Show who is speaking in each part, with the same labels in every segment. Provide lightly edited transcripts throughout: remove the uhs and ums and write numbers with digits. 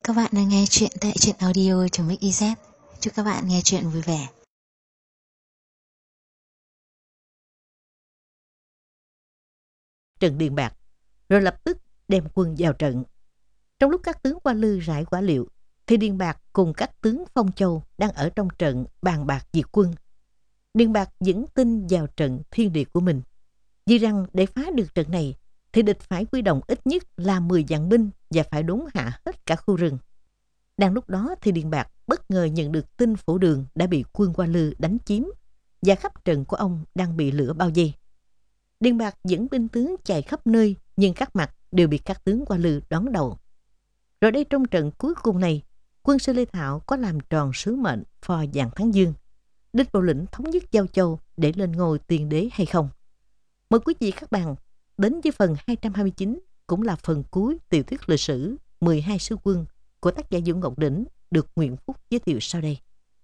Speaker 1: Các bạn đang nghe chuyện tại truyện audio.mix.iz. Chúc các bạn nghe chuyện vui vẻ.
Speaker 2: Trần Điền Bạc rồi lập tức đem quân vào trận. Trong lúc các tướng Hoa Lư rải quả liệu thì Điền Bạc cùng các tướng Phong Châu đang ở trong trận bàn bạc diệt quân. Điền Bạc dẫn tin vào trận thiên địa của mình, vì rằng để phá được trận này thì địch phải huy động ít nhất là 10 vạn binh và phải đốn hạ hết cả khu rừng. Đang lúc đó thì Điền Bạc bất ngờ nhận được tin Phổ Đường đã bị quân Hoa Lư đánh chiếm và khắp trận của ông đang bị lửa bao vây. Điền Bạc dẫn binh tướng chạy khắp nơi, nhưng các mặt đều bị các tướng Hoa Lư đón đầu. Rồi đây, trong trận cuối cùng này, quân sư Lê Thạo có làm tròn sứ mệnh phò vàng thắng dương, đích bộ lĩnh thống nhất Giao Châu để lên ngôi tiên đế hay không? Mời quý vị các bạn đến với phần 229, cũng là phần cuối tiểu thuyết lịch sử 12 sứ quân của tác giả Vũ Ngọc Đỉnh, được Nguyễn Phúc giới thiệu sau đây.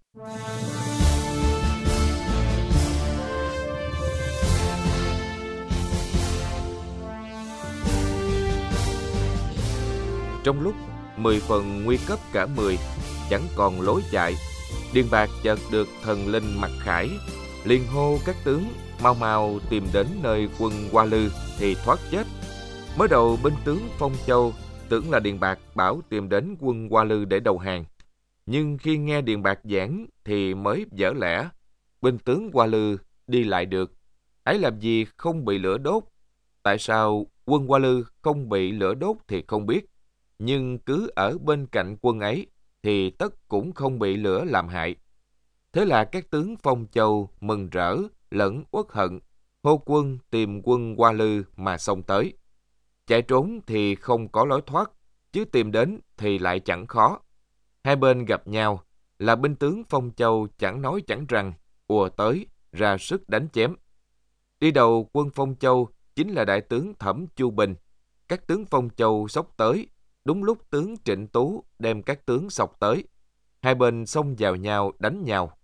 Speaker 3: Trong lúc 10 phần nguy cấp cả 10, chẳng còn lối chạy, Điền Bạc chợt được thần linh Mặc Khải liền hô các tướng mau mau tìm đến nơi quân Hoa Lư thì thoát chết. Mới đầu binh tướng Phong Châu tưởng là Điền Bạc bảo tìm đến quân Hoa Lư để đầu hàng, nhưng khi nghe Điền Bạc giảng thì mới vỡ lẽ. Binh tướng Hoa Lư đi lại được, ấy làm gì không bị lửa đốt. Tại sao quân Hoa Lư không bị lửa đốt thì không biết, nhưng cứ ở bên cạnh quân ấy thì tất cũng không bị lửa làm hại. Thế là các tướng Phong Châu mừng rỡ lẫn uất hận, hô quân tìm quân Hoa Lư mà xông tới. Chạy trốn thì không có lối thoát, chứ tìm đến thì lại chẳng khó. Hai bên gặp nhau là binh tướng Phong Châu chẳng nói chẳng rằng, ùa tới ra sức đánh chém. Đi đầu quân Phong Châu chính là đại tướng Thẩm Chu Bình. Các tướng Phong Châu xốc tới, đúng lúc tướng Trịnh Tú đem các tướng xộc tới. Hai bên xông vào nhau đánh nhau.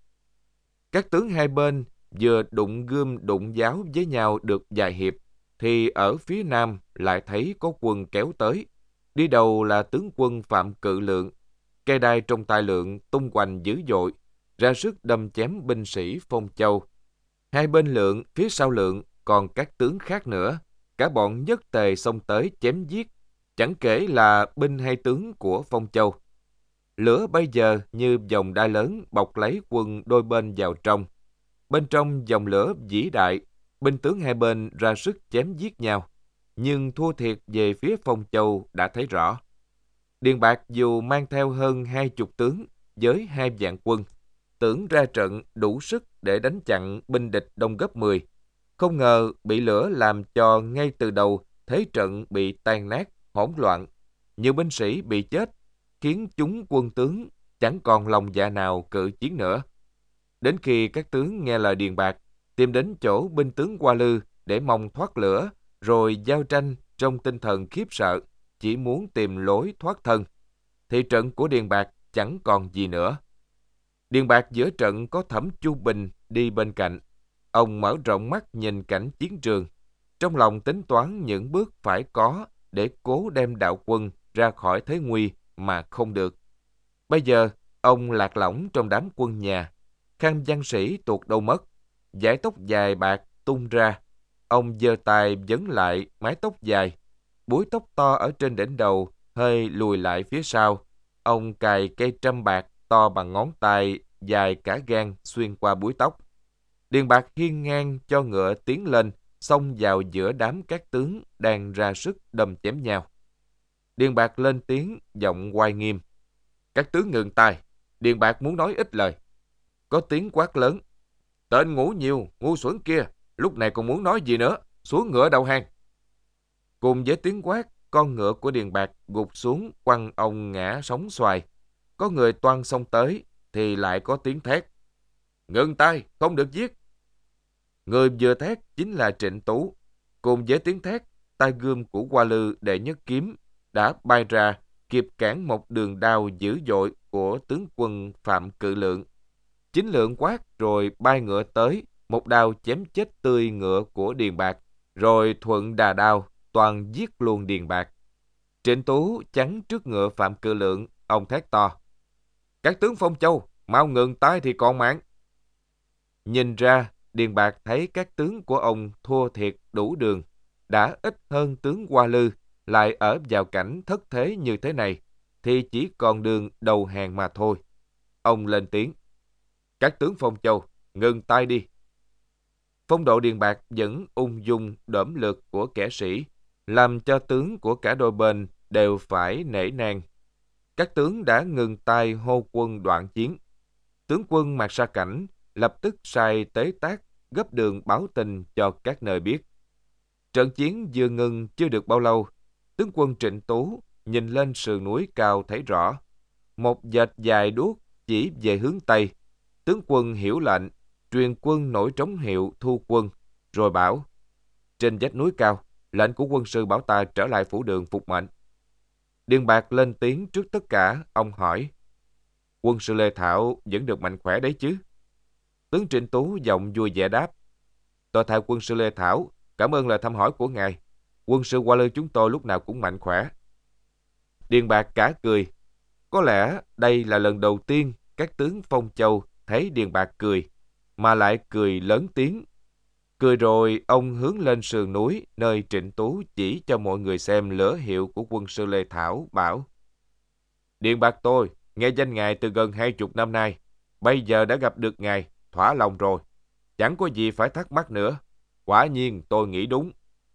Speaker 3: Các tướng hai bên vừa đụng gươm đụng giáo với nhau được vài hiệp, thì ở phía nam lại thấy có quân kéo tới. Đi đầu là tướng quân Phạm Cự Lượng. Cây đai trong tay Lượng tung hoành dữ dội, ra sức đâm chém binh sĩ Phong Châu. Hai bên Lượng, phía sau Lượng còn các tướng khác nữa, cả bọn nhất tề xông tới chém giết, chẳng kể là binh hay tướng của Phong Châu. Lửa bây giờ như vòng đai lớn bọc lấy quân đôi bên vào trong. Bên trong dòng lửa vĩ đại, binh tướng hai bên ra sức chém giết nhau, nhưng thua thiệt về phía Phong Châu đã thấy rõ. Điền Bạc dù mang theo hơn 20 tướng với 2 vạn quân, tưởng ra trận đủ sức để đánh chặn binh địch đông gấp 10. Không ngờ bị lửa làm cho ngay từ đầu thế trận bị tan nát, hỗn loạn. Nhiều binh sĩ bị chết, khiến chúng quân tướng chẳng còn lòng dạ nào cự chiến nữa. Đến khi các tướng nghe lời Điền Bạc, tìm đến chỗ binh tướng Hoa Lư để mong thoát lửa, rồi giao tranh trong tinh thần khiếp sợ, chỉ muốn tìm lối thoát thân, thì trận của Điền Bạc chẳng còn gì nữa. Điền Bạc giữa trận có Thẩm Chu Bình đi bên cạnh. Ông mở rộng mắt nhìn cảnh chiến trường, trong lòng tính toán những bước phải có để cố đem đạo quân ra khỏi thế nguy mà không được. Bây giờ, ông lạc lõng trong đám quân nhà, khăn văn sĩ tuột đâu mất, dải tóc dài bạc tung ra. Ông giơ tay vấn lại mái tóc dài, búi tóc to ở trên đỉnh đầu hơi lùi lại phía sau. Ông cài cây trâm bạc to bằng ngón tay, dài cả gang xuyên qua búi tóc. Điền Bạc hiên ngang cho ngựa tiến lên, xông vào giữa đám các tướng đang ra sức đâm chém nhau. Điền Bạc lên tiếng giọng oai nghiêm: "Các tướng ngừng tay, Điền Bạc muốn nói ít lời." Có tiếng quát lớn: "Tên ngủ nhiều, ngu xuẩn kia, lúc này còn muốn nói gì nữa, xuống ngựa đầu hàng." Cùng với tiếng quát, con ngựa của Điền Bạc gục xuống quăng ông ngã sóng xoài. Có người toan xông tới thì lại có tiếng thét: "Ngừng tay, không được giết." Người vừa thét chính là Trịnh Tú. Cùng với tiếng thét, tay gươm của Hoa Lư đệ nhất kiếm đã bay ra, kịp cản một đường đao dữ dội của tướng quân Phạm Cự Lượng. Chính Lượng quát rồi bay ngựa tới, một đao chém chết tươi ngựa của Điền Bạc, rồi thuận đà đao toàn giết luôn Điền Bạc. Trịnh Tú chắn trước ngựa Phạm Cự Lượng, ông thét to: "Các tướng Phong Châu, mau ngừng tay thì còn mạng!" Nhìn ra, Điền Bạc thấy các tướng của ông thua thiệt đủ đường, đã ít hơn tướng Hoa Lư, lại ở vào cảnh thất thế như thế này, thì chỉ còn đường đầu hàng mà thôi. Ông lên tiếng: "Các tướng Phong Châu, ngừng tay đi!" Phong độ Điền Bạc vẫn ung dung đỡm lượt của kẻ sĩ, làm cho tướng của cả đôi bên đều phải nể nang. Các tướng đã ngừng tay hô quân đoạn chiến. Tướng quân Mạc Sa Cảnh lập tức sai tế tác gấp đường báo tin cho các nơi biết. Trận chiến vừa ngừng chưa được bao lâu, tướng quân Trịnh Tú nhìn lên sườn núi cao thấy rõ. Một vệt dài đuốc chỉ về hướng Tây. Tướng quân hiểu lệnh, truyền quân nổi trống hiệu thu quân, rồi bảo: "Trên vách núi cao, lệnh của quân sư bảo ta trở lại phủ đường phục mệnh." Điền Bạc lên tiếng trước tất cả, ông hỏi: "Quân sư Lê Thảo vẫn được mạnh khỏe đấy chứ?" Tướng Trịnh Tú giọng vui vẻ đáp: "Tôi thay quân sư Lê Thảo cảm ơn lời thăm hỏi của ngài. Quân sư Hoa Lư chúng tôi lúc nào cũng mạnh khỏe." Điền Bạc cả cười. Có lẽ đây là lần đầu tiên các tướng Phong Châu thấy Điền Bạc cười, mà lại cười lớn tiếng. Cười rồi ông hướng lên sườn núi nơi Trịnh Tú chỉ cho mọi người xem lửa hiệu của quân sư Lê Thảo, bảo: "Điền Bạc tôi nghe danh ngài từ gần 20 năm nay, bây giờ đã gặp được ngài, thỏa lòng rồi. Chẳng có gì phải thắc mắc nữa. Quả nhiên tôi nghĩ đúng."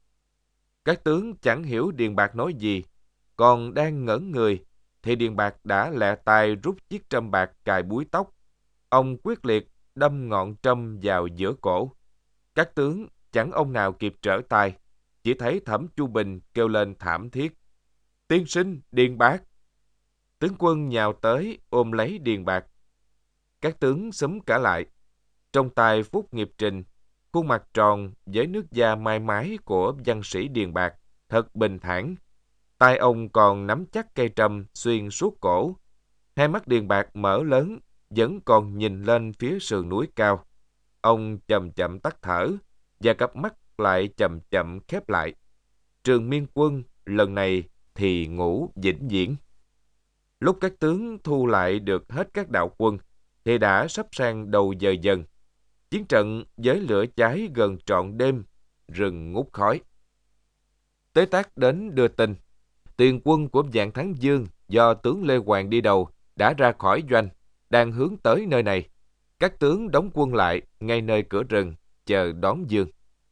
Speaker 3: Các tướng chẳng hiểu Điền Bạc nói gì, còn đang ngẩn người, thì Điền Bạc đã lẹ tay rút chiếc trâm bạc cài búi tóc. Ông quyết liệt đâm ngọn trâm vào giữa cổ. Các tướng chẳng ông nào kịp trở tay, chỉ thấy Thẩm Chu Bình kêu lên thảm thiết: "Tiên sinh Điền Bạc!" Tướng quân nhào tới ôm lấy Điền Bạc. Các tướng xúm cả lại. Trong tay Phúc Nghiệp Trình, khuôn mặt tròn với nước da mai mái của văn sĩ Điền Bạc thật bình thản. Tay ông còn nắm chắc cây trâm xuyên suốt cổ. Hai mắt Điền Bạc mở lớn, vẫn còn nhìn lên phía sườn núi cao. Ông chậm chậm tắt thở, và cặp mắt lại chậm chậm khép lại. Trường Miên Quân lần này thì ngủ vĩnh viễn. Lúc các tướng thu lại được hết các đạo quân, thì đã sắp sang đầu giờ dần. Chiến trận với lửa cháy gần trọn đêm, rừng ngút khói. Tế Tác đến đưa tin: tiền quân của Vạn Thắng Dương do tướng Lê Hoàng đi đầu đã ra khỏi doanh, đang hướng tới nơi này. Các tướng đóng quân lại ngay nơi cửa rừng, chờ đón Dương.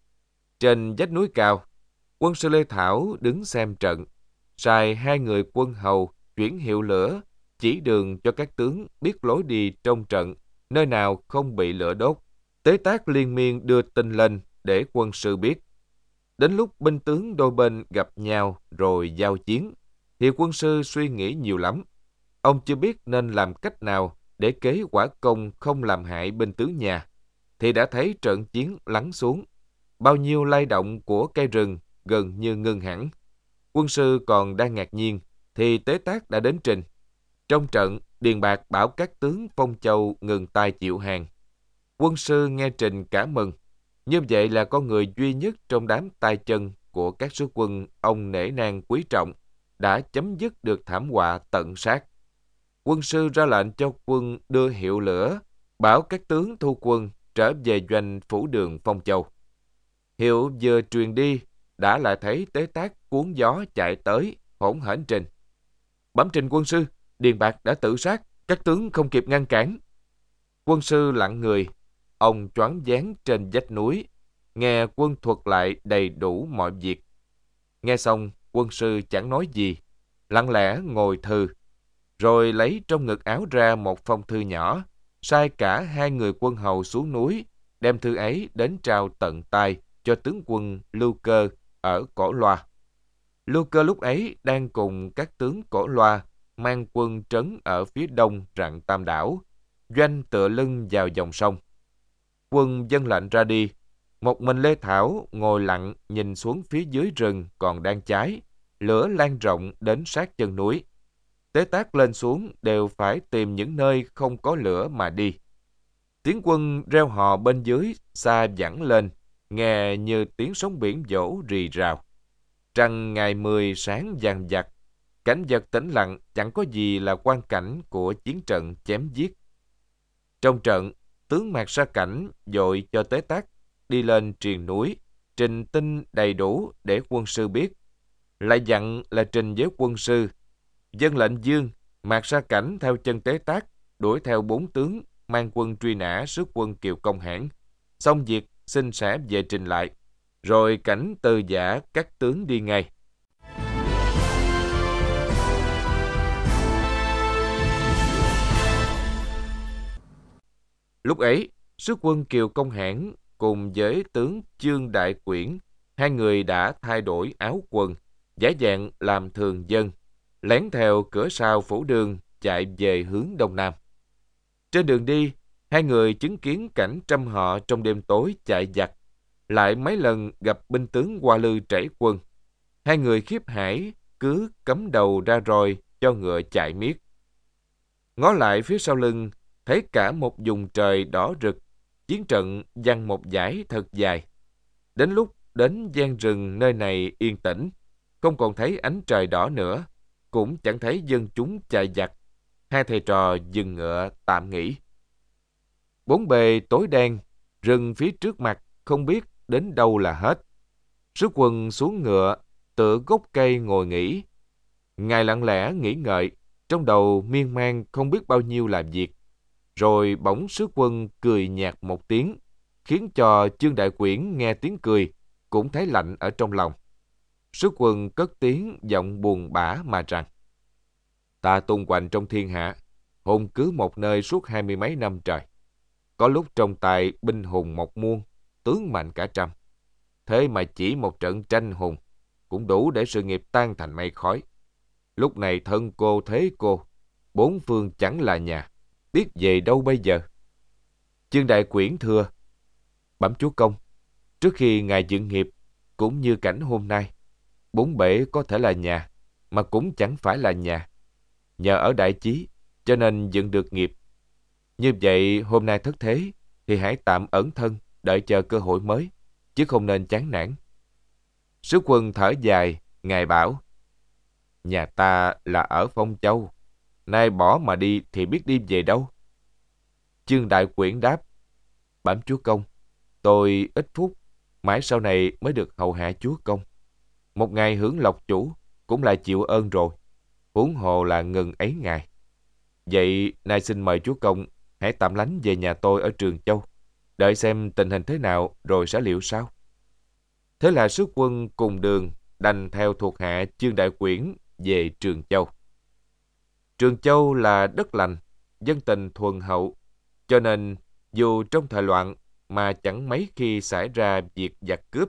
Speaker 3: Trên vách núi cao, quân sư Lê Thảo đứng xem trận, sai 2 người quân hầu chuyển hiệu lửa, chỉ đường cho các tướng biết lối đi trong trận, nơi nào không bị lửa đốt. Tế Tác liên miên đưa tin lên để quân sư biết. Đến lúc binh tướng đôi bên gặp nhau rồi giao chiến, thì quân sư suy nghĩ nhiều lắm. Ông chưa biết nên làm cách nào để kế quả công không làm hại binh tướng nhà, thì đã thấy trận chiến lắng xuống. Bao nhiêu lay động của cây rừng gần như ngưng hẳn. Quân sư còn đang ngạc nhiên, thì Tế Tác đã đến trình. Trong trận, Điền Bạc bảo các tướng Phong Châu ngừng tay chịu hàng. Quân sư nghe trình cả mừng. Như vậy là con người duy nhất trong đám tay chân của các sứ quân ông nể nang quý trọng đã chấm dứt được thảm họa tận sát. Quân sư ra lệnh cho quân đưa hiệu lửa, bảo các tướng thu quân trở về doanh phủ đường Phong Châu. Hiệu vừa truyền đi, đã lại thấy Tế Tác cuốn gió chạy tới, hỗn hển trình: "Bẩm trình quân sư, Điền Bạc đã tự sát, các tướng không kịp ngăn cản." Quân sư lặng người. Ông choáng váng trên vách núi, nghe quân thuật lại đầy đủ mọi việc. Nghe xong, quân sư chẳng nói gì, lặng lẽ ngồi thư, rồi lấy trong ngực áo ra một phong thư nhỏ, sai cả 2 người quân hầu xuống núi, đem thư ấy đến trao tận tay cho tướng quân Lưu Cơ ở Cổ Loa. Lưu Cơ lúc ấy đang cùng các tướng Cổ Loa mang quân trấn ở phía đông rặng Tam Đảo, doanh tựa lưng vào dòng sông. Quân vâng lệnh ra đi. Một mình Lê Thảo ngồi lặng nhìn xuống phía dưới rừng còn đang cháy, lửa lan rộng đến sát chân núi. Tế Tác lên xuống đều phải tìm những nơi không có lửa mà đi. Tiếng quân reo hò bên dưới xa vẳng lên, nghe như tiếng sóng biển vỗ rì rào. Trăng ngày 10 sáng vàng vặt, Cảnh vật tĩnh lặng, chẳng có gì là quang cảnh của chiến trận chém giết. Trong trận, tướng Mạc Sa Cảnh dội cho Tế Tát đi lên triền núi, trình tin đầy đủ để quân sư biết. Lại dặn là trình với quân sư. Dân lệnh dương, Mạc Sa Cảnh theo chân Tế Tát, đuổi theo 4 tướng, mang quân truy nã sức quân Kiều Công Hãn. Xong việc, xin sẽ về trình lại. Rồi Cảnh từ giả các tướng đi ngay. Lúc ấy, sức quân Kiều Công Hãn cùng với tướng Chương Đại Quyển, hai người đã thay đổi áo quần, giả dạng làm thường dân, lén theo cửa sau phủ đường chạy về hướng đông nam. Trên đường đi, hai người chứng kiến cảnh trăm họ trong đêm tối chạy giặc, lại mấy lần gặp binh tướng Hoa Lư trảy quân. Hai người khiếp hãi cứ cắm đầu ra roi cho ngựa chạy miết. Ngó lại phía sau lưng, thấy cả một vùng trời đỏ rực, chiến trận giăng một dải thật dài. Đến lúc đến gian rừng nơi này yên tĩnh, không còn thấy ánh trời đỏ nữa, cũng chẳng thấy dân chúng chạy giặc. Hai thầy trò dừng ngựa tạm nghỉ. Bốn bề tối đen, rừng phía trước mặt không biết đến đâu là hết. Sứ quân xuống ngựa, tựa gốc cây ngồi nghỉ. Ngài lặng lẽ nghĩ ngợi, trong đầu miên man không biết bao nhiêu là việc. Rồi bỗng sứ quân cười nhạt một tiếng, khiến cho Chương Đại Quyển nghe tiếng cười, cũng thấy lạnh ở trong lòng. Sứ quân cất tiếng giọng buồn bã mà rằng: Ta tung hoành trong thiên hạ, hùng cứ một nơi suốt 20 mấy năm trời. Có lúc trong tay binh hùng một muôn, tướng mạnh cả trăm. Thế mà chỉ một trận tranh hùng, cũng đủ để sự nghiệp tan thành mây khói. Lúc này thân cô thế cô, bốn phương chẳng là nhà, biết về đâu bây giờ? Chương Đại Quyển thưa: Bẩm chúa công, trước khi ngài dựng nghiệp, cũng như cảnh hôm nay, bốn bể có thể là nhà, mà cũng chẳng phải là nhà. Nhờ ở đại chí, cho nên dựng được nghiệp. Như vậy hôm nay thất thế, thì hãy tạm ẩn thân, đợi chờ cơ hội mới, chứ không nên chán nản. Sứ quân thở dài, ngài bảo: Nhà ta là ở Phong Châu, nay bỏ mà đi thì biết đi về đâu? Chương Đại Quyển đáp: Bẩm chúa công, tôi ít phút, mãi sau này mới được hầu hạ chúa công. Một ngày hưởng lộc chủ cũng là chịu ơn rồi, huống hồ là ngừng ấy ngày. Vậy nay xin mời chúa công hãy tạm lánh về nhà tôi ở Trường Châu, đợi xem tình hình thế nào rồi sẽ liệu sao. Thế là sứ quân cùng đường đành theo thuộc hạ Chương Đại Quyển về Trường Châu. Trường Châu là đất lành, dân tình thuần hậu, cho nên dù trong thời loạn mà chẳng mấy khi xảy ra việc giặc cướp.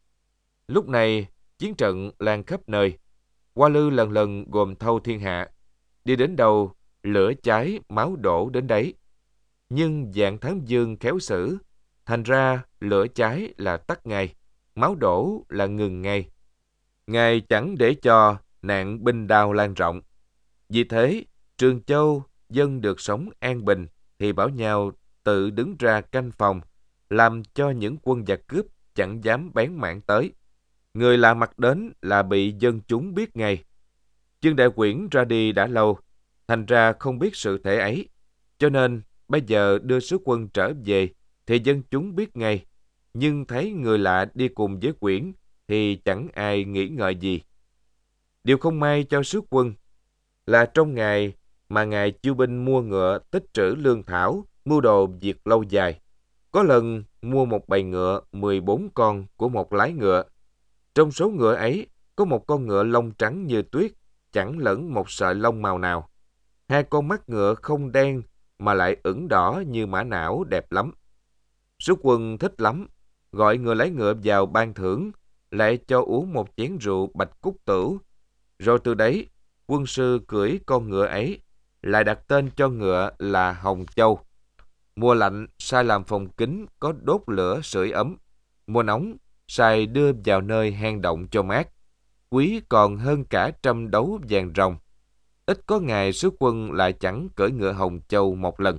Speaker 3: Lúc này chiến trận lan khắp nơi, Hoa Lư lần lần gồm thâu thiên hạ, đi đến đâu lửa cháy máu đổ đến đấy. Nhưng Vạn Thám Vương khéo xử, thành ra lửa cháy là tắt ngay, máu đổ là ngừng ngay. Ngài chẳng để cho nạn binh đao lan rộng. Vì thế, Trường Châu dân được sống an bình thì bảo nhau tự đứng ra canh phòng, làm cho những quân giặc cướp chẳng dám bén mảng tới. Người lạ mặt đến là bị dân chúng biết ngay. Chương Đại Quyển ra đi đã lâu, thành ra không biết sự thể ấy. Cho nên bây giờ đưa sứ quân trở về thì dân chúng biết ngay. Nhưng thấy người lạ đi cùng với Quyển thì chẳng ai nghĩ ngợi gì. Điều không may cho sứ quân là trong ngày mà ngài chiêu binh mua ngựa tích trữ lương thảo, mưu đồ việc lâu dài. Có lần mua một bầy ngựa 14 con của một lái ngựa. Trong số ngựa ấy có một con ngựa lông trắng như tuyết, chẳng lẫn một sợi lông màu nào. Hai con mắt ngựa không đen mà lại ửng đỏ như mã não, đẹp lắm. Sứ quân thích lắm, gọi người lái ngựa vào ban thưởng, lại cho uống một chén rượu bạch cúc tửu. Rồi từ đấy, quân sư cưỡi con ngựa ấy, lại đặt tên cho ngựa là Hồng Châu. Mùa lạnh sai làm phòng kín có đốt lửa sưởi ấm. Mùa nóng sai đưa vào nơi hang động cho mát. Quý còn hơn cả 100 đấu vàng rồng. Ít có ngày sứ quân lại chẳng cưỡi ngựa Hồng Châu một lần.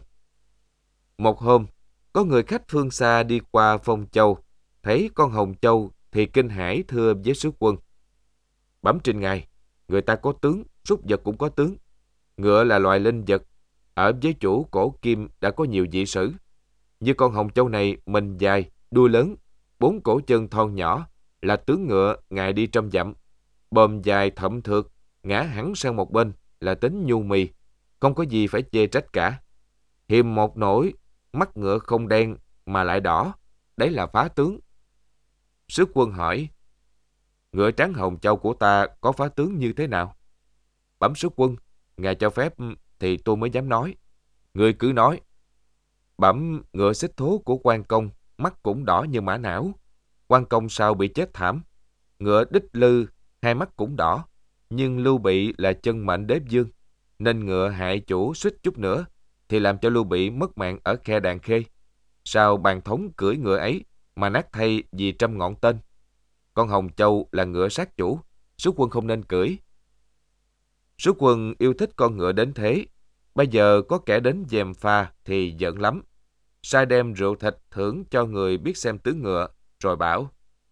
Speaker 3: Một hôm, có người khách phương xa đi qua Phong Châu, thấy con Hồng Châu thì kinh hãi thưa với sứ quân: Bẩm trình ngài, Người ta có tướng, súc vật cũng có tướng. Ngựa là loài linh vật, ở với chủ cổ kim đã có nhiều vị sử. Như con hồng châu này, mình dài, đuôi lớn, 4 cổ chân thon nhỏ, là tướng ngựa ngài đi trăm dặm. Bờm dài thậm thượt, ngã hẳn sang một bên, là tính nhu mì, không có gì phải chê trách cả. Hiềm một nỗi, mắt ngựa không đen mà lại đỏ, đấy là phá tướng. Sứ quân hỏi, ngựa trắng hồng châu của ta có phá tướng như thế nào? Bẩm sứ quân, ngài cho phép thì tôi mới dám nói. Người cứ nói. Bẩm ngựa xích thố của quan công, mắt cũng đỏ như mã não. Quan công sao bị chết thảm? Ngựa đích lư, hai mắt cũng đỏ. Nhưng Lưu Bị là chân mệnh đế vương, nên ngựa hại chủ suýt chút nữa, thì làm cho Lưu Bị mất mạng ở khe Đàn Khê. Sao bàn thống cưỡi ngựa ấy mà nát thay vì trăm ngọn tên? Con Hồng Châu là ngựa sát chủ, sứ quân không nên cưỡi. Sứ quân yêu thích con ngựa đến thế, bây giờ có kẻ đến gièm pha thì giận lắm. Sai đem rượu thịt thưởng cho người biết xem tướng ngựa, rồi bảo,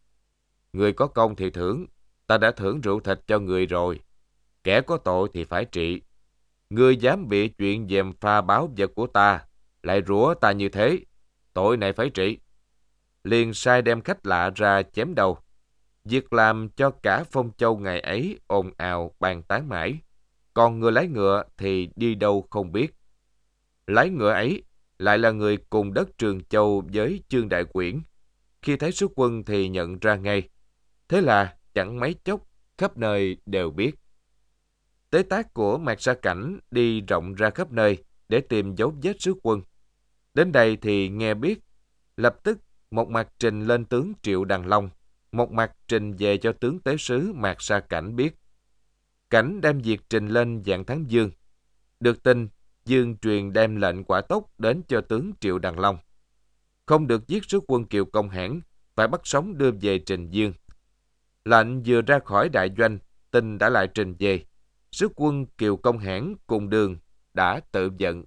Speaker 3: người có công thì thưởng, ta đã thưởng rượu thịt cho người rồi. Kẻ có tội thì phải trị. Ngươi dám bịa chuyện gièm pha báo vật của ta, lại rủa ta như thế, tội này phải trị. Liền sai đem khách lạ ra chém đầu. Việc làm cho cả Phong Châu ngày ấy ồn ào bàn tán mãi. Còn người lái ngựa thì đi đâu không biết. Lái ngựa ấy lại là người cùng đất Trường Châu với Chương Đại Quyển. Khi thấy sứ quân thì nhận ra ngay. Thế là chẳng mấy chốc khắp nơi đều biết. Tế tác của Mạc Sa Cảnh đi rộng ra khắp nơi để tìm dấu vết sứ quân. Đến đây thì nghe biết, lập tức một mặt trình lên tướng Triệu Đằng Long, một mặt trình về cho tướng tế sứ Mạc Sa Cảnh biết. Cảnh đem việc trình lên Vạn Thắng Dương. Được tin, Dương truyền đem lệnh quả tốc đến cho tướng Triệu Đằng Long. Không được giết sứ quân Kiều Công Hãn, phải bắt sống đưa về trình Dương. Lệnh vừa ra khỏi đại doanh, tin đã lại trình về. Sứ quân Kiều Công Hãn cùng đường đã tự giận.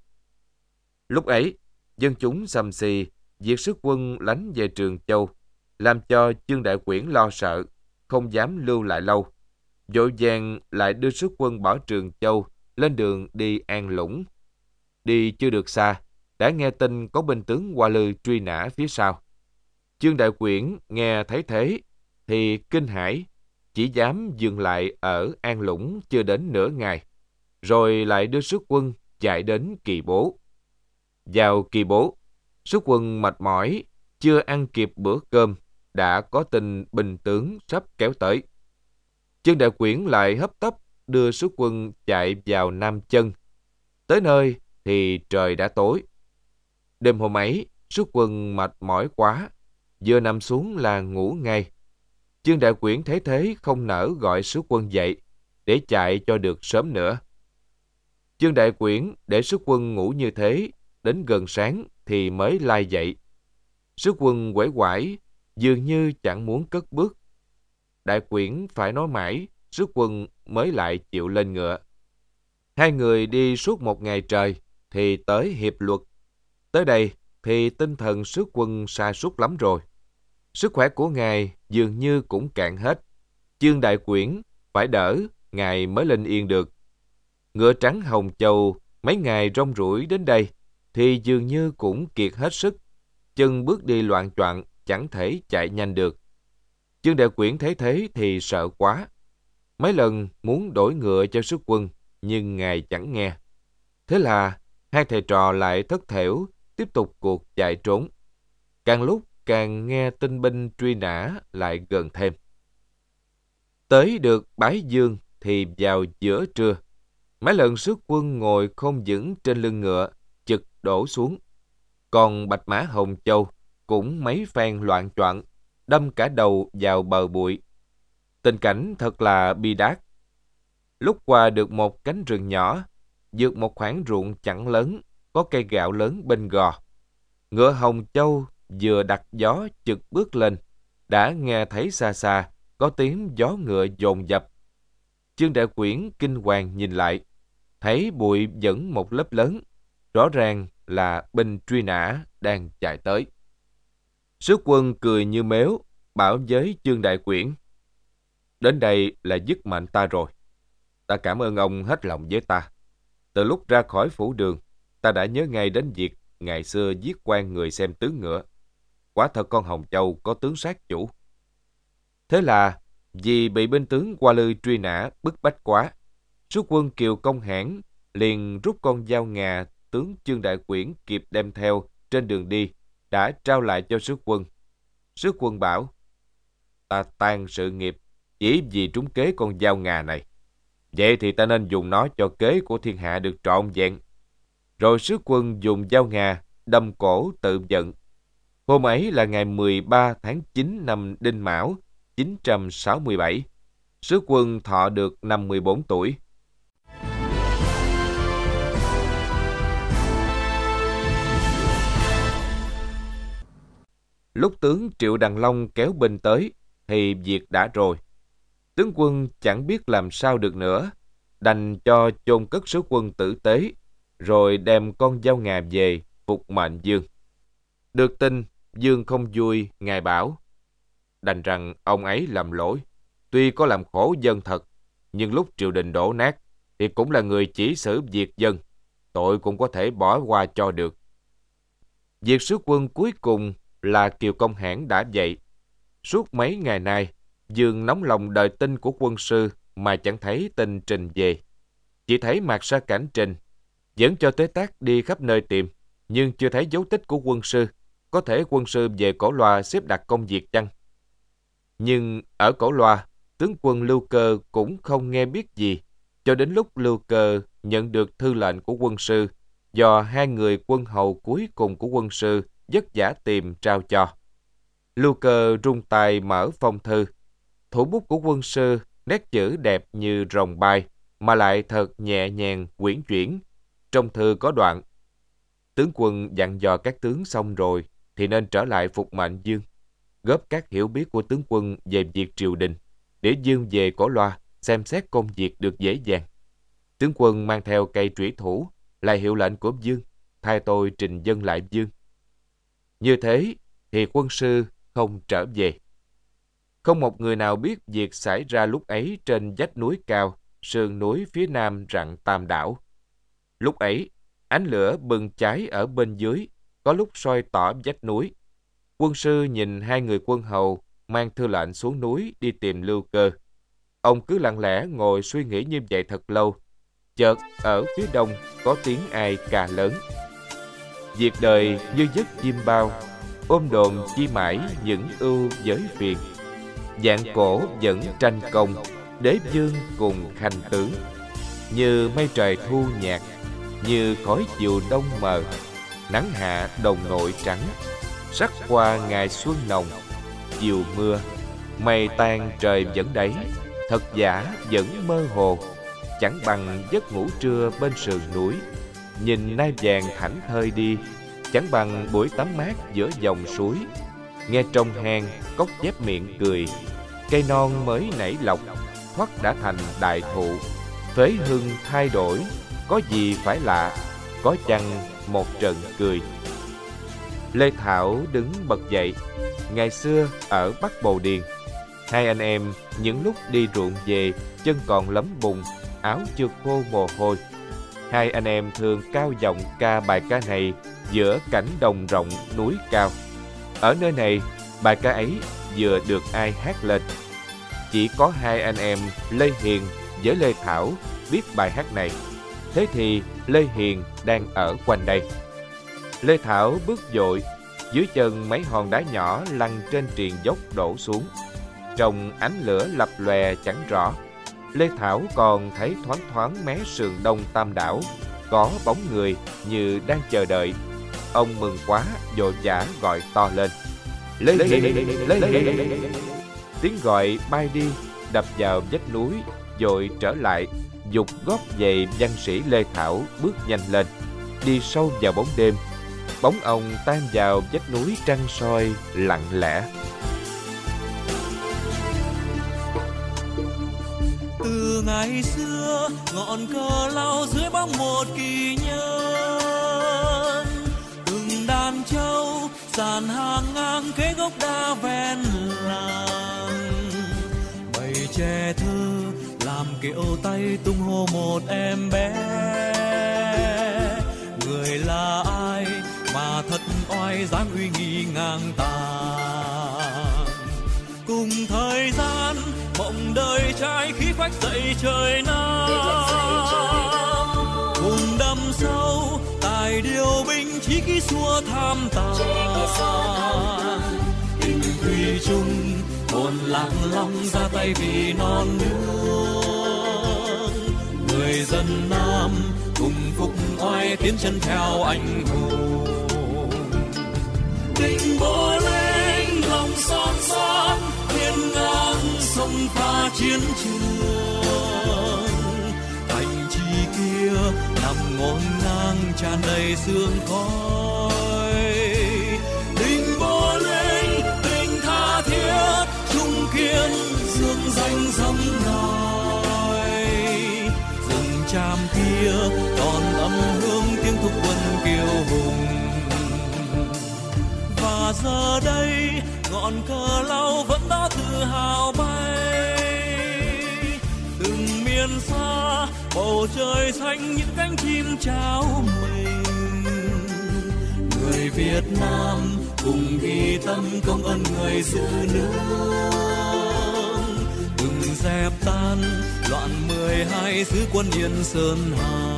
Speaker 3: Lúc ấy, dân chúng xầm xì việc sứ quân lánh về Trường Châu, làm cho Chương Đại Quyển lo sợ, không dám lưu lại lâu. Vội vàng lại đưa sứ quân bỏ Trường Châu lên đường đi An Lũng. Đi chưa được xa, đã nghe tin có binh tướng Hoa Lư truy nã phía sau. Chương Đại Quyển nghe thấy thế thì kinh hãi, chỉ dám dừng lại ở An Lũng chưa đến nửa ngày, rồi lại đưa sứ quân chạy đến Kỳ Bố. Vào Kỳ Bố, sứ quân mệt mỏi, chưa ăn kịp bữa cơm, đã có tin binh tướng sắp kéo tới. Chương Đại Quyển lại hấp tấp đưa sứ quân chạy vào Nam Chân. Tới nơi thì trời đã tối. Đêm hôm ấy, sứ quân mệt mỏi quá, vừa nằm xuống là ngủ ngay. Chương Đại Quyển thấy thế không nỡ gọi sứ quân dậy, để chạy cho được sớm nữa. Chương Đại Quyển để sứ quân ngủ như thế, đến gần sáng thì mới lai dậy. Sứ quân uể oải, dường như chẳng muốn cất bước. Đại Quyển phải nói mãi, sứ quân mới lại chịu lên ngựa. Hai người đi suốt một ngày trời, thì tới Hiệp Luật. Tới đây thì tinh thần sứ quân sa sút lắm rồi. Sức khỏe của ngài dường như cũng cạn hết. Chương Đại Quyển phải đỡ, ngài mới lên yên được. Ngựa trắng Hồng Châu mấy ngày rong ruổi đến đây, thì dường như cũng kiệt hết sức. Chân bước đi loạng choạng, chẳng thể chạy nhanh được. Chương Đại Quyển thấy thế thì sợ quá. Mấy lần muốn đổi ngựa cho sứ quân, nhưng ngài chẳng nghe. Thế là hai thầy trò lại thất thểu, tiếp tục cuộc chạy trốn. Càng lúc càng nghe tin binh truy nã lại gần thêm. Tới được Bái Dương thì vào giữa trưa. Mấy lần sứ quân ngồi không vững trên lưng ngựa, chực đổ xuống. Còn Bạch Mã Hồng Châu cũng mấy phen loạng choạng, đâm cả đầu vào bờ bụi. Tình cảnh thật là bi đát. Lúc qua được một cánh rừng nhỏ, vượt một khoảng ruộng chẳng lớn, có cây gạo lớn bên gò. Ngựa Hồng Châu vừa đặt gió chực bước lên, đã nghe thấy xa xa có tiếng gió ngựa dồn dập. Chương Đại Quyển kinh hoàng nhìn lại, thấy bụi vẫn một lớp lớn, rõ ràng là binh truy nã đang chạy tới. Sứ quân cười như mếu, bảo với Chương Đại Quyển, đến đây là dứt mệnh ta rồi. Ta cảm ơn ông hết lòng với ta. Từ lúc ra khỏi phủ đường, ta đã nhớ ngay đến việc ngày xưa giết quan người xem tướng ngựa. Quả thật con Hồng Châu có tướng sát chủ. Thế là vì bị binh tướng Hoa Lư truy nã bức bách quá, sứ quân Kiều Công Hãn liền rút con dao ngà tướng Chương Đại Quyển kịp đem theo trên đường đi, đã trao lại cho sứ quân. Sứ quân bảo: ta tan sự nghiệp chỉ vì trúng kế con dao ngà này. Vậy thì ta nên dùng nó cho kế của thiên hạ được trọn vẹn. Rồi sứ quân dùng dao ngà đâm cổ tự vận. Hôm ấy là ngày 13 tháng 9 năm Đinh Mão 967. Sứ quân thọ được năm 14 tuổi. Lúc tướng Triệu Đằng Long kéo binh tới, thì việc đã rồi. Tướng quân chẳng biết làm sao được nữa, đành cho chôn cất sứ quân tử tế, rồi đem con dao ngà về phục mệnh Dương. Được tin, Dương không vui, ngài bảo: đành rằng ông ấy làm lỗi, tuy có làm khổ dân thật, nhưng lúc triều đình đổ nát, thì cũng là người chỉ xử việc dân, tội cũng có thể bỏ qua cho được. Việc sứ quân cuối cùng là Kiều Công Hãn đã dạy. Suốt mấy ngày nay, Dương nóng lòng đợi tin của quân sư mà chẳng thấy tin trình về. Chỉ thấy Mạc Sa Cảnh trình, dẫn cho Tế Tác đi khắp nơi tìm, nhưng chưa thấy dấu tích của quân sư. Có thể quân sư về Cổ Loa xếp đặt công việc chăng? Nhưng ở Cổ Loa, tướng quân Lưu Cơ cũng không nghe biết gì, cho đến lúc Lưu Cơ nhận được thư lệnh của quân sư, do hai người quân hầu cuối cùng của quân sư vất vả tìm trao cho. Lưu Cơ rung tay mở phong thư. Thủ bút của quân sư nét chữ đẹp như rồng bay, mà lại thật nhẹ nhàng uyển chuyển. Trong thư có đoạn: tướng quân dặn dò các tướng xong rồi thì nên trở lại phục mệnh Dương, góp các hiểu biết của tướng quân về việc triều đình, để Dương về Cổ Loa xem xét công việc được dễ dàng. Tướng quân mang theo cây trủy thủ là hiệu lệnh của Dương, thay tôi trình dân lại Dương. Như thế thì quân sư không trở về. Không một người nào biết việc xảy ra lúc ấy trên vách núi cao, sườn núi phía nam rặng Tam Đảo. Lúc ấy, ánh lửa bừng cháy ở bên dưới, có lúc soi tỏ vách núi. Quân sư nhìn hai người quân hầu mang thư lệnh xuống núi đi tìm Lưu Cơ. Ông cứ lặng lẽ ngồi suy nghĩ như vậy thật lâu. Chợt ở phía đông có tiếng ai ca lớn: việc đời như giấc chim bao, ôm đồn chi mãi những ưu giới phiền. Vạn cổ vẫn tranh công, đế vương cùng khanh tướng. Như mây trời thu nhạt, như khói chiều đông mờ. Nắng hạ đồng nội trắng, sắc qua ngày xuân nồng. Chiều mưa, mây tan trời vẫn đấy, thật giả vẫn mơ hồ. Chẳng bằng giấc ngủ trưa bên sườn núi, nhìn nai vàng thảnh thơi đi. Chẳng bằng buổi tắm mát giữa dòng suối, nghe trong hang cốc chép miệng cười. Cây non mới nảy lọc, thoát đã thành đại thụ. Phế hưng thay đổi, có gì phải lạ, có chăng một trận cười. Lê Thảo đứng bật dậy. Ngày xưa ở Bắc Bầu Điền, hai anh em những lúc đi ruộng về, chân còn lấm bùn, áo chưa khô mồ hôi. Hai anh em thường cao giọng ca bài ca này giữa cảnh đồng rộng núi cao. Ở nơi này, bài ca ấy vừa được ai hát lên. Chỉ có hai anh em Lê Hiền với Lê Thảo biết bài hát này. Thế thì Lê Hiền đang ở quanh đây. Lê Thảo bước vội, dưới chân mấy hòn đá nhỏ lăn trên triền dốc đổ xuống. Trong ánh lửa lập lòe chẳng rõ, Lê Thảo còn thấy thoáng thoáng mé sườn đông Tam Đảo có bóng người như đang chờ đợi. Ông mừng quá, vội vã gọi to lên: Lê Hiền, Lê Hiền. Tiếng gọi bay đi, đập vào vách núi, vội trở lại, giục gót giày văn sĩ Lê Thảo bước nhanh lên, đi sâu vào bóng đêm. Bóng ông tan vào vách núi trăng soi lặng lẽ.
Speaker 4: Từ ngày xưa, ngọn cờ lao dưới bóng một kỳ nhân. Từng đàn trâu dàn hàng ngang kế gốc đa ven làng. Bầy trẻ thơ làm kiệu tay tung hô một em bé. Người là ai mà thật oai dáng uy nghi ngang tàn. Cùng thời gian mộng đời trai khí phách dậy trời Nam. Cùng đâm sâu tài điều binh chí khí xua tham tàn. Tình thủy chung hồn lạc long ra tay vì non nước. Người dân Nam cùng phục oai tiến chân theo anh hùng. Định Bộ Linh lòng son son hiên ngang sông pha chiến trường. Thành trì kia nằm ngổn ngang tràn đầy sương khói. Định Bộ Linh tình tha thiết trung kiên dương danh dẫm nòi. Rừng tràm kia còn âm hương tiếng thúc quân kiêu hùng. Và giờ đây ngọn cờ lau vẫn đó tự hào bay. Từng miền xa bầu trời xanh những cánh chim trao mình. Người Việt Nam cùng ghi tâm công ơn người giữ nước. Từng dẹp tan loạn 12 sứ quân Yên Sơn Hà.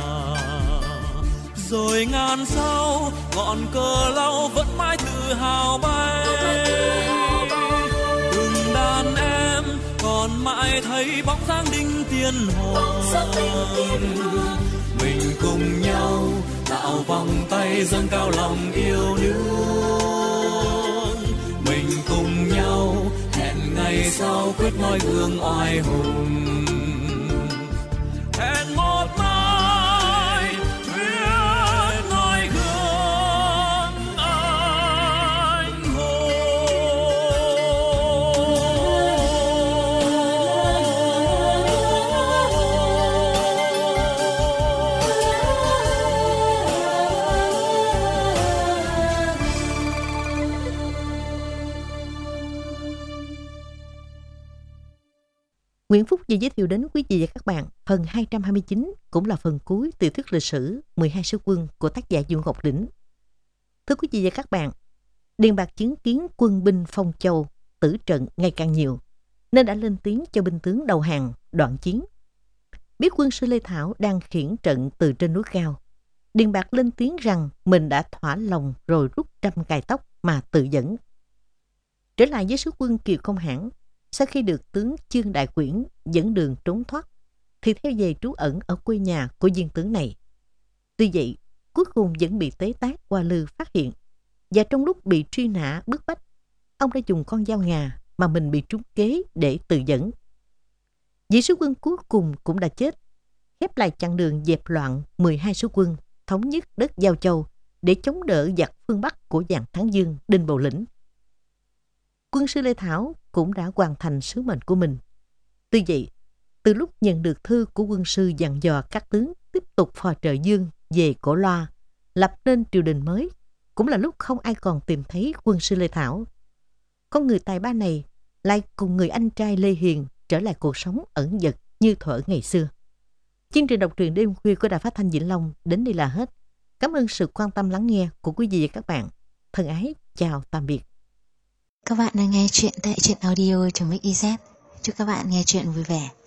Speaker 4: Rồi ngàn sau ngọn cờ lau vẫn mãi tự hào bay. Từng đàn em còn mãi thấy bóng dáng đinh tiên hoàng. Mình cùng nhau tạo vòng tay dâng cao lòng yêu nước. Mình cùng nhau hẹn ngày sau quyết noi gương oai hùng. Hẹn một mai quyết noi gương anh hùng.
Speaker 2: Nguyễn Phúc vừa giới thiệu đến quý vị và các bạn phần 229, cũng là phần cuối tiểu thuyết lịch sử 12 sứ quân của tác giả Dương Ngọc Đỉnh. Thưa quý vị và các bạn, Điền Bạc chứng kiến quân binh Phong Châu tử trận ngày càng nhiều, nên đã lên tiếng cho binh tướng đầu hàng, đoạn chiến. Biết quân sư Lê Thảo đang khiển trận từ trên núi cao, Điền Bạc lên tiếng rằng mình đã thỏa lòng rồi rút trăm cài tóc mà tự dẫn. Trở lại với sứ quân Kiều Công Hãn, sau khi được tướng Chương Đại Quyển dẫn đường trốn thoát, thì theo về trú ẩn ở quê nhà của viên tướng này. Tuy vậy, cuối cùng vẫn bị Tế Tác Hoa Lư phát hiện, và trong lúc bị truy nã bức bách, ông đã dùng con dao ngà mà mình bị trúng kế để tự dẫn. Vị sứ quân cuối cùng cũng đã chết, khép lại chặng đường dẹp loạn 12 sứ quân thống nhất đất Giao Châu để chống đỡ giặc phương Bắc của dàn Thắng Dương Đinh Bộ Lĩnh. Quân sư Lê Thảo cũng đã hoàn thành sứ mệnh của mình. Tuy vậy, từ lúc nhận được thư của quân sư dặn dò các tướng tiếp tục phò trợ Dương về Cổ Loa, lập nên triều đình mới, cũng là lúc không ai còn tìm thấy quân sư Lê Thảo. Con người tài ba này lại cùng người anh trai Lê Hiền trở lại cuộc sống ẩn dật như thuở ngày xưa. Chương trình đọc truyện đêm khuya của Đài Phát thanh Vĩnh Long đến đây là hết. Cảm ơn sự quan tâm lắng nghe của quý vị và các bạn. Thân ái, chào tạm biệt.
Speaker 1: Các bạn đang nghe chuyện tại truyện audio.mix.iz. Chúc các bạn nghe chuyện vui vẻ.